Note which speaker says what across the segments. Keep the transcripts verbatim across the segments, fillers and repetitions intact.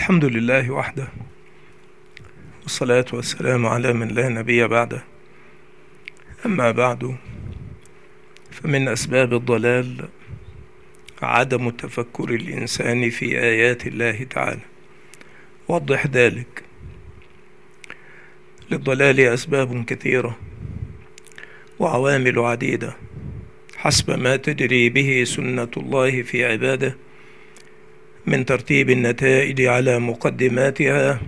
Speaker 1: الحمد لله وحده، والصلاة والسلام على من لا نبي بعده. أما بعد، فمن أسباب الضلال عدم تفكر الإنسان في آيات الله تعالى. وضح ذلك. للضلال أسباب كثيرة وعوامل عديدة حسب ما تجري به سنة الله في عباده من ترتيب النتائج على مقدماتها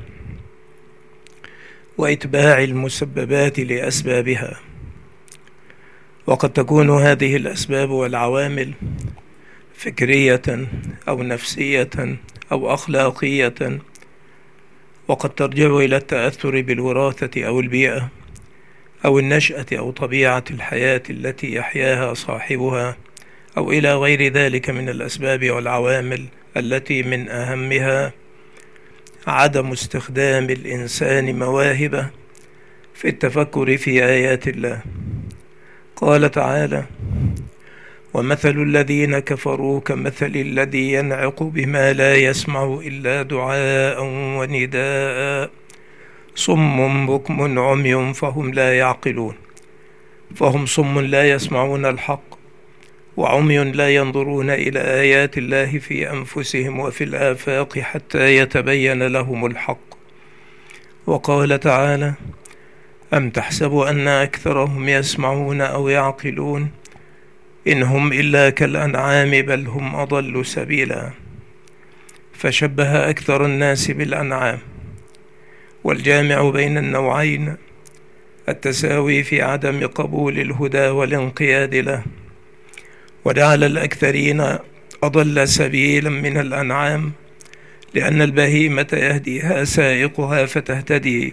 Speaker 1: وإتباع المسببات لأسبابها. وقد تكون هذه الأسباب والعوامل فكرية أو نفسية أو أخلاقية، وقد ترجع إلى التأثر بالوراثة أو البيئة أو النشأة أو طبيعة الحياة التي يحياها صاحبها، أو إلى غير ذلك من الأسباب والعوامل التي من أهمها عدم استخدام الإنسان مواهبه في التفكر في آيات الله. قال تعالى: ومثل الذين كفروا كمثل الذي ينعق بما لا يسمع إلا دعاء ونداء صم بكم عمي فهم لا يعقلون. فهم صم لا يسمعون الحق، وعمي لا ينظرون إلى آيات الله في أنفسهم وفي الآفاق حتى يتبين لهم الحق. وقال تعالى: أم تحسب أن أكثرهم يسمعون أو يعقلون إن هم إلا كالأنعام بل هم أضل سبيلا. فشبه أكثر الناس بالأنعام، والجامع بين النوعين التساوي في عدم قبول الهدى والانقياد له، وجعل الأكثرين أضل سبيلا من الأنعام، لأن البهيمة يهديها سائقها فتهتدي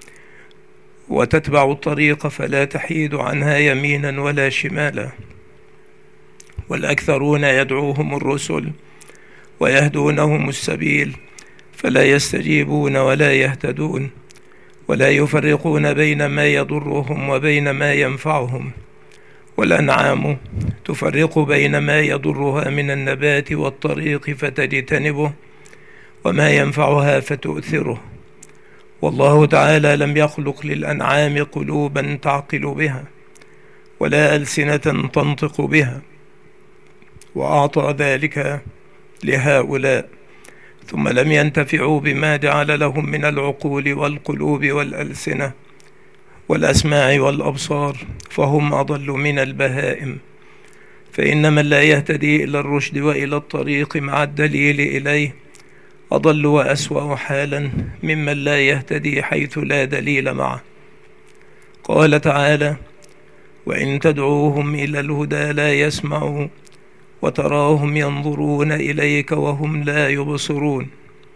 Speaker 1: وتتبع الطريق فلا تحيد عنها يمينا ولا شمالا، والأكثرون يدعوهم الرسل ويهدونهم السبيل فلا يستجيبون ولا يهتدون، ولا يفرقون بين ما يضرهم وبين ما ينفعهم. والأنعام تفرق بين ما يضرها من النبات والطريق فتجتنبه، وما ينفعها فتؤثره. والله تعالى لم يخلق للأنعام قلوبا تعقل بها ولا ألسنة تنطق بها، وأعطى ذلك لهؤلاء، ثم لم ينتفعوا بما جعل لهم من العقول والقلوب والألسنة والأسماع والأبصار، فهم أضل من البهائم. فإن من لا يهتدي إلى الرشد وإلى الطريق مع الدليل إليه أضل وأسوأ حالا ممن لا يهتدي حيث لا دليل معه. قال تعالى: وإن تدعوهم إلى الهدى لا يسمعوا وتراهم ينظرون إليك وهم لا يبصرون.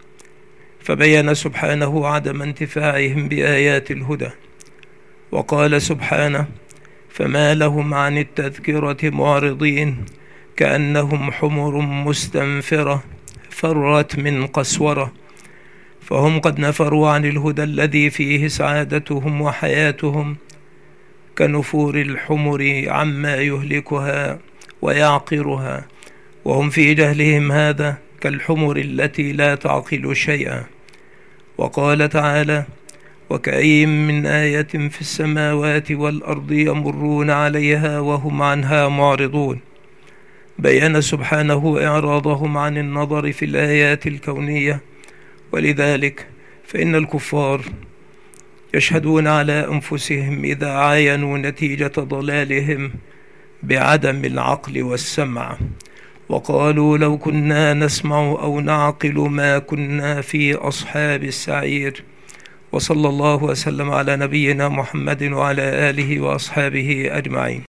Speaker 1: فبين سبحانه عدم انتفاعهم بآيات الهدى. وقال سبحانه: فما لهم عن التذكرة معرضين كأنهم حمر مستنفرة فرت من قسورة. فهم قد نفروا عن الهدى الذي فيه سعادتهم وحياتهم كنفور الحمر عما يهلكها ويعقرها، وهم في جهلهم هذا كالحمر التي لا تعقل شيئا. وقال تعالى: وكأي من آية في السماوات والأرض يمرون عليها وهم عنها معرضون. بيّن سبحانه إعراضهم عن النظر في الآيات الكونية، ولذلك فإن الكفار يشهدون على أنفسهم إذا عاينوا نتيجة ضلالهم بعدم العقل والسمع، وقالوا لو كنا نسمع أو نعقل ما كنا في أصحاب السعير. وصلى الله وسلم على نبينا محمد وعلى آله وأصحابه أجمعين.